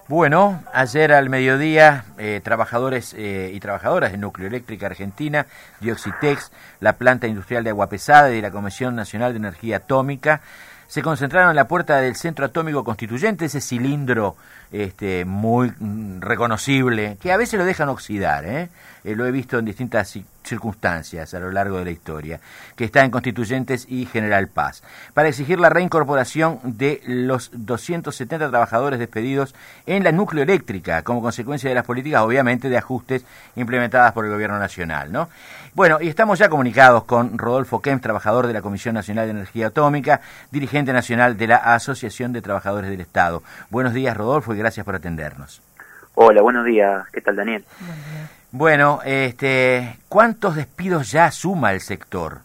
Bueno, ayer al mediodía, trabajadores y trabajadoras de Nucleoeléctrica Argentina, Dioxitex, la planta industrial de agua pesada y de la Comisión Nacional de Energía Atómica, se concentraron en la puerta del Centro Atómico Constituyente, ese cilindro muy reconocible, que a veces lo dejan oxidar, lo he visto en distintas circunstancias a lo largo de la historia, que está en Constituyentes y General Paz, para exigir la reincorporación de los 270 trabajadores despedidos en la nucleoeléctrica, como consecuencia de las políticas, obviamente, de ajustes implementadas por el Gobierno Nacional, ¿no? Bueno, y estamos ya comunicados con Rodolfo Kempf, trabajador de la Comisión Nacional de Energía Atómica, dirigente nacional de la Asociación de Trabajadores del Estado. Buenos días, Rodolfo, y gracias por atendernos. Hola, buenos días. ¿Qué tal, Daniel? Bueno, ¿cuántos despidos ya suma el sector?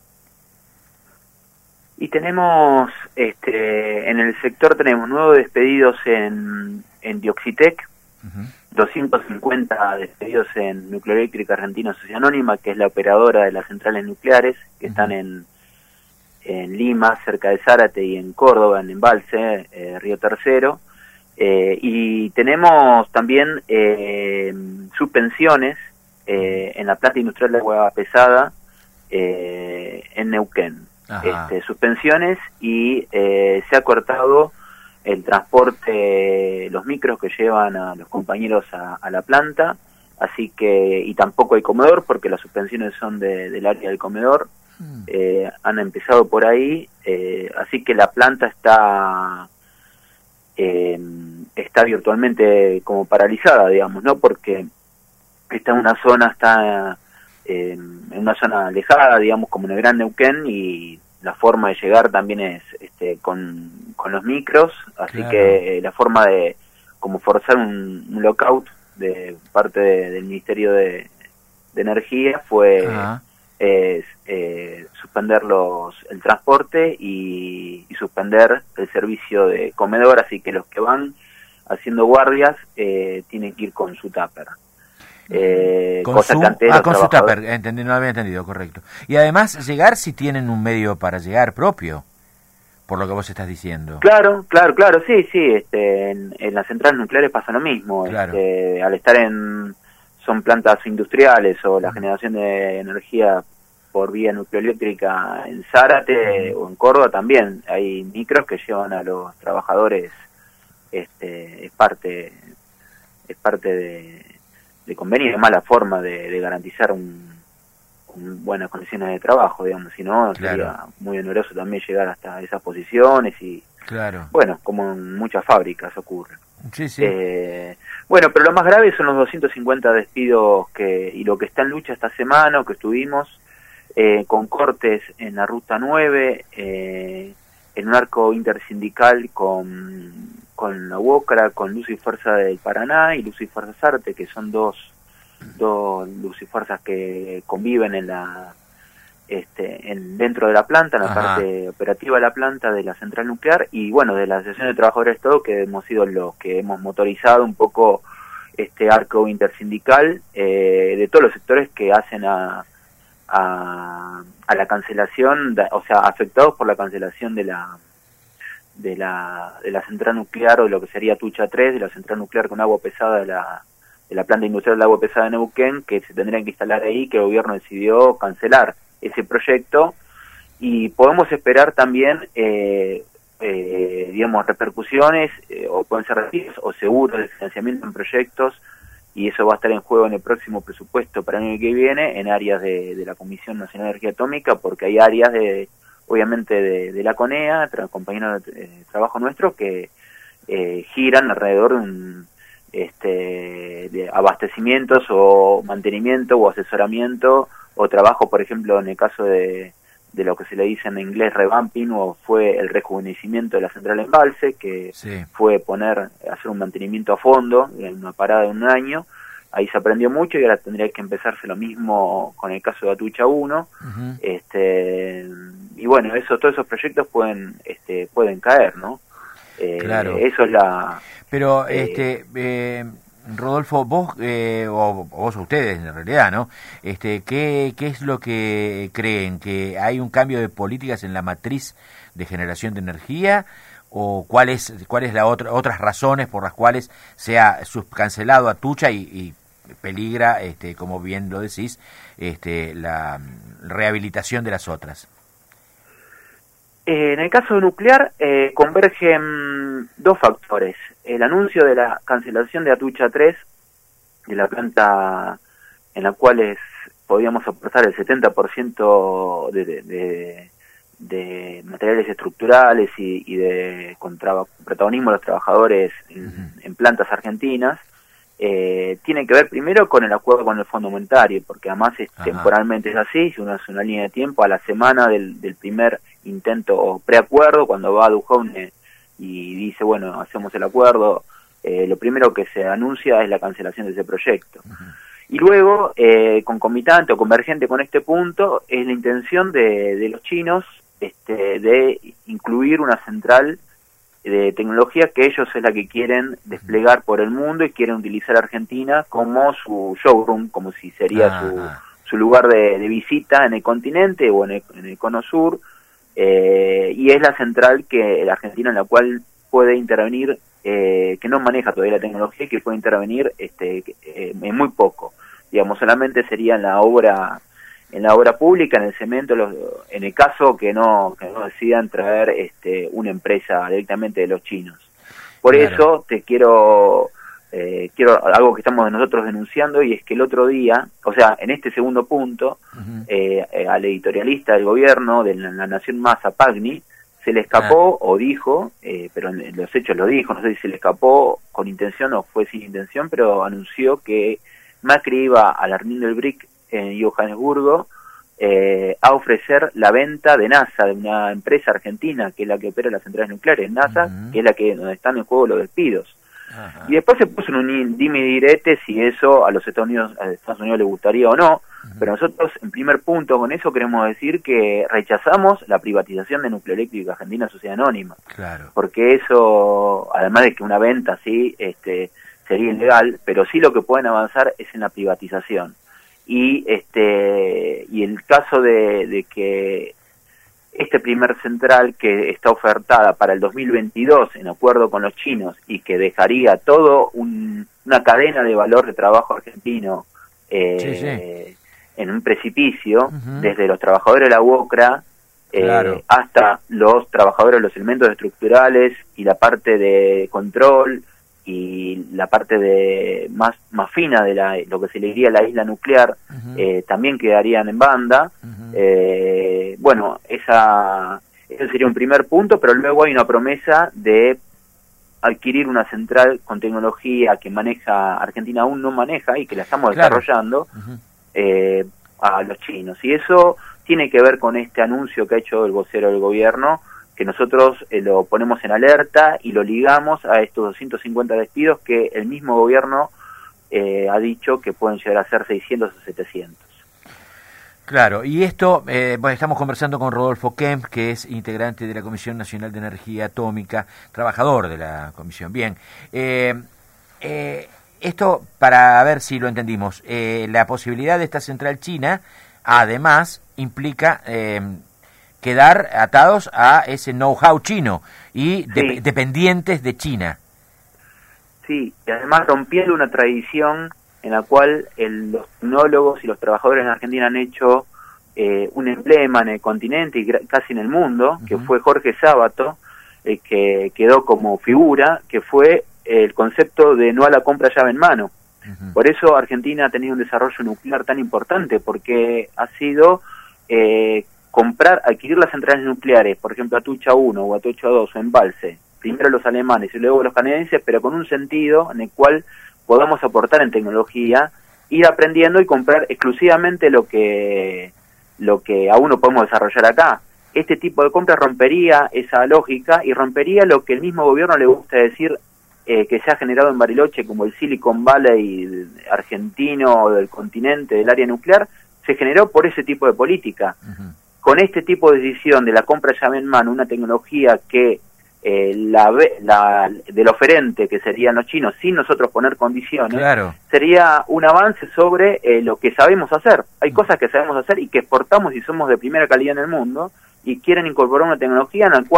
Y tenemos, en el sector tenemos 9 despedidos en Dioxitec, 250 despedidos en Nucleoeléctrica Argentina Sociedad Anónima, que es la operadora de las centrales nucleares, que están en Lima, cerca de Zárate, y en Córdoba, en Embalse, Río Tercero. Y tenemos también suspensiones en la planta industrial de agua pesada en Neuquén. Suspensiones, y se ha cortado el transporte, los micros que llevan a los compañeros a la planta, así que, y tampoco hay comedor porque las suspensiones son del área del comedor. Han empezado por ahí, así que la planta está virtualmente como paralizada, digamos, ¿no? Porque está en una zona alejada, digamos, como en el Gran Neuquén, y la forma de llegar también es con los micros, así claro. Que la forma de como forzar un lockout de parte del Ministerio de Energía fue suspender el transporte y suspender el servicio de comedor, así que los que van haciendo guardias tienen que ir con su tupper. Con su tupper, no había entendido, correcto. Y además llegar si tienen un medio para llegar propio, por lo que vos estás diciendo. Claro, sí, en las centrales nucleares pasa lo mismo. Claro. Al estar son plantas industriales o la generación de energía por vía nucleoeléctrica en Zárate o en Córdoba también hay micros que llevan a los trabajadores, es parte de convenio, de mala forma de garantizar buenas condiciones de trabajo, digamos, si no sería muy oneroso también llegar hasta esas posiciones y bueno, como en muchas fábricas ocurre. Sí. Bueno, pero lo más grave son los 250 despidos y lo que está en lucha esta semana, o que estuvimos con cortes en la Ruta 9, en un arco intersindical con la UOCRA, con Luz y Fuerza del Paraná y Luz y Fuerza Sarte, que son dos Luz y Fuerzas que conviven dentro de la planta, en la parte operativa de la planta de la central nuclear, y bueno, de la Asociación de Trabajadores de Estado, que hemos sido los que hemos motorizado un poco este arco intersindical de todos los sectores que hacen a la cancelación, o sea, afectados por la cancelación de la central nuclear, o de lo que sería Tucha 3, de la central nuclear con agua pesada de la planta industrial de agua pesada de Neuquén, que se tendrían que instalar ahí, que el gobierno decidió cancelar ese proyecto, y podemos esperar también digamos, repercusiones, o pueden ser retiros o seguros de financiamiento en proyectos, y eso va a estar en juego en el próximo presupuesto para el año que viene, en áreas de la Comisión Nacional de Energía Atómica, porque hay áreas obviamente de la CONEA, compañeros de trabajo nuestros, que giran alrededor de abastecimientos o mantenimiento o asesoramiento o trabajo, por ejemplo, en el caso de lo que se le dice en inglés revamping, o fue el rejuvenecimiento de la central Embalse, que fue hacer un mantenimiento a fondo en una parada de un año. Ahí se aprendió mucho, y ahora tendría que empezarse lo mismo con el caso de Atucha 1. Y bueno, todos esos proyectos pueden caer, ¿no? Eso es la... Pero, Rodolfo, vos, o vos, ustedes en realidad, ¿no? ¿Qué es lo que creen? ¿Que hay un cambio de políticas en la matriz de generación de energía? o cuál es la otras razones por las cuales se ha cancelado Atucha y peligra, como bien lo decís, la rehabilitación de las otras. En el caso nuclear convergen dos factores. El anuncio de la cancelación de Atucha 3, de la planta en la cual podíamos aportar el 70% de materiales estructurales y de protagonismo de los trabajadores en plantas argentinas, tiene que ver primero con el acuerdo con el Fondo Monetario, porque además temporalmente es así. Si uno hace una línea de tiempo, a la semana del primer intento o preacuerdo, cuando va a Duhovne y dice, bueno, hacemos el acuerdo, lo primero que se anuncia es la cancelación de ese proyecto. Y luego, concomitante o convergente con este punto, es la intención de los chinos de incluir una central de tecnología que ellos es la que quieren desplegar por el mundo y quieren utilizar Argentina como su showroom, como si sería su lugar de visita en el continente o en el cono sur, y es la central que la Argentina en la cual puede intervenir, que no maneja todavía la tecnología y que puede intervenir en muy poco, digamos, solamente sería en la obra pública, en el cemento, en el caso que no decidan traer una empresa directamente de los chinos. Por eso te quiero algo que estamos nosotros denunciando, y es que el otro día, o sea, en este segundo punto, al editorialista del gobierno de la Nación Más, a Pagni, se le escapó o dijo, pero en los hechos lo dijo, no sé si se le escapó con intención o fue sin intención, pero anunció que Macri iba a la reunión del BRIC en Johannesburgo a ofrecer la venta de NASA, de una empresa argentina que es la que opera las centrales nucleares, NASA, que es donde están en juego los despidos. Y después se puso en un dime y direte si eso a los Estados Unidos les gustaría o no, pero nosotros en primer punto con eso queremos decir que rechazamos la privatización de Nucleoeléctrica Argentina Sociedad Anónima, porque eso, además de que una venta así sería ilegal, pero sí lo que pueden avanzar es en la privatización. Y el caso de que este primer central que está ofertada para el 2022 en acuerdo con los chinos y que dejaría todo una cadena de valor de trabajo argentino en un precipicio, desde los trabajadores de la UOCRA hasta los trabajadores de los elementos estructurales y la parte de control y la parte más fina de lo que se le diría la isla nuclear, también quedarían en banda. Bueno, ese sería un primer punto, pero luego hay una promesa de adquirir una central con tecnología que Argentina aún no maneja y que la estamos desarrollando a los chinos. Y eso tiene que ver con este anuncio que ha hecho el vocero del gobierno, que nosotros lo ponemos en alerta y lo ligamos a estos 250 despidos que el mismo gobierno ha dicho que pueden llegar a ser 600 o 700. Claro, y esto, estamos conversando con Rodolfo Kempf, que es integrante de la Comisión Nacional de Energía Atómica, trabajador de la comisión. Bien, esto para ver si lo entendimos, la posibilidad de esta central china, además, implica quedar atados a ese know-how chino y dependientes de China. Sí, y además rompiendo una tradición en la cual los tecnólogos y los trabajadores en Argentina han hecho un emblema en el continente y casi en el mundo, que fue Jorge Sábato, que quedó como figura, que fue el concepto de no a la compra llave en mano. Por eso Argentina ha tenido un desarrollo nuclear tan importante, porque ha sido adquirir las centrales nucleares, por ejemplo Atucha 1 o Atucha 2 o Embalse, primero los alemanes y luego los canadienses, pero con un sentido en el cual podamos aportar en tecnología, ir aprendiendo y comprar exclusivamente lo que aún no podemos desarrollar acá. Este tipo de compra rompería esa lógica y rompería lo que el mismo gobierno le gusta decir, que se ha generado en Bariloche como el Silicon Valley argentino o del continente, del área nuclear, se generó por ese tipo de política. Con este tipo de decisión de la compra llave en mano, una tecnología que del oferente, que serían los chinos, sin nosotros poner condiciones, sería un avance sobre lo que sabemos hacer. Hay cosas que sabemos hacer y que exportamos y somos de primera calidad en el mundo, y quieren incorporar una tecnología en la cual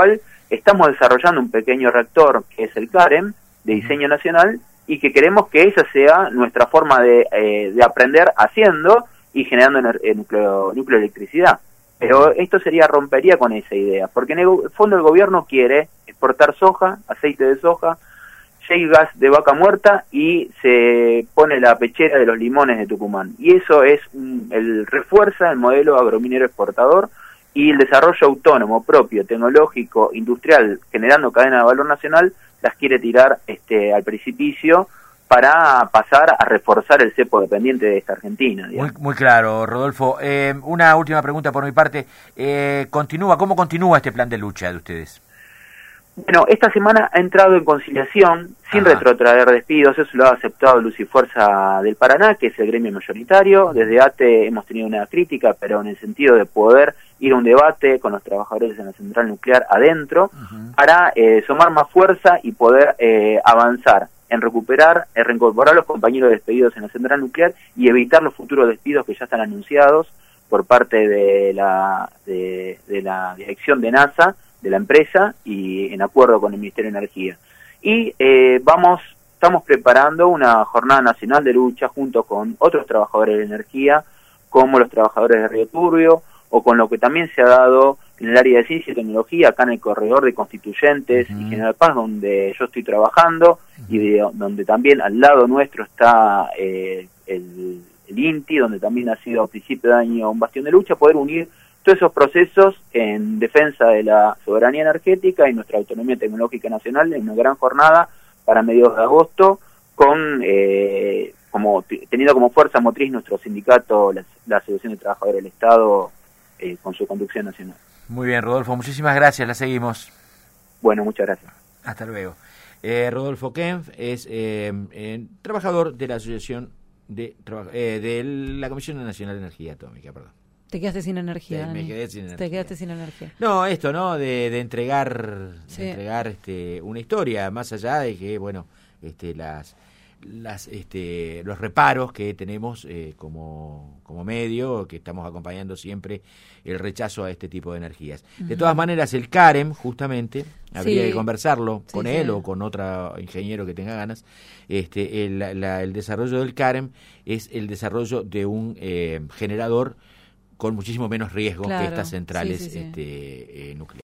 estamos desarrollando un pequeño reactor que es el CAREM, de diseño nacional, y que queremos que esa sea nuestra forma de aprender haciendo y generando nucleoelectricidad. Pero esto rompería con esa idea, porque en el fondo el gobierno quiere exportar soja, aceite de soja, shale gas de vaca muerta, y se pone la pechera de los limones de Tucumán. Y eso refuerza el modelo agrominero exportador y el desarrollo autónomo, propio, tecnológico, industrial, generando cadena de valor nacional, las quiere tirar al precipicio para pasar a reforzar el cepo dependiente de esta Argentina. Muy claro, Rodolfo. Una última pregunta por mi parte. ¿Cómo continúa este plan de lucha de ustedes? Bueno, esta semana ha entrado en conciliación, sin retrotraer despidos. Eso lo ha aceptado Luz y Fuerza del Paraná, que es el gremio mayoritario. Desde ATE hemos tenido una crítica, pero en el sentido de poder ir a un debate con los trabajadores en la central nuclear adentro, para sumar más fuerza y poder avanzar en reincorporar a los compañeros despedidos en la central nuclear y evitar los futuros despidos que ya están anunciados por parte de la dirección de NASA, de la empresa, y en acuerdo con el Ministerio de Energía. Y estamos preparando una jornada nacional de lucha junto con otros trabajadores de energía, como los trabajadores de Río Turbio, o con lo que también se ha dado en el área de ciencia y tecnología, acá en el corredor de Constituyentes y General Paz, donde yo estoy trabajando, y donde también al lado nuestro está el INTI, donde también ha sido a principio de año un bastión de lucha, poder unir todos esos procesos en defensa de la soberanía energética y nuestra autonomía tecnológica nacional en una gran jornada para mediados de agosto, teniendo como fuerza motriz nuestro sindicato, la Asociación de Trabajadores del Estado, con su conducción nacional. Muy bien, Rodolfo, muchísimas gracias, la seguimos. Bueno, muchas gracias. Hasta luego. Rodolfo Kempf es trabajador de la Asociación de la Comisión Nacional de Energía Atómica, perdón. Te quedaste sin energía. Me quedé sin energía. Te quedaste sin energía. No, esto, ¿no? De entregar, una historia, más allá de que, bueno, los reparos que tenemos como medio, que estamos acompañando siempre el rechazo a este tipo de energías. De todas maneras, el CAREM, justamente, habría que conversarlo con él o con otro ingeniero que tenga ganas. El desarrollo del CAREM es el desarrollo de un generador con muchísimo menos riesgo que estas centrales nucleares.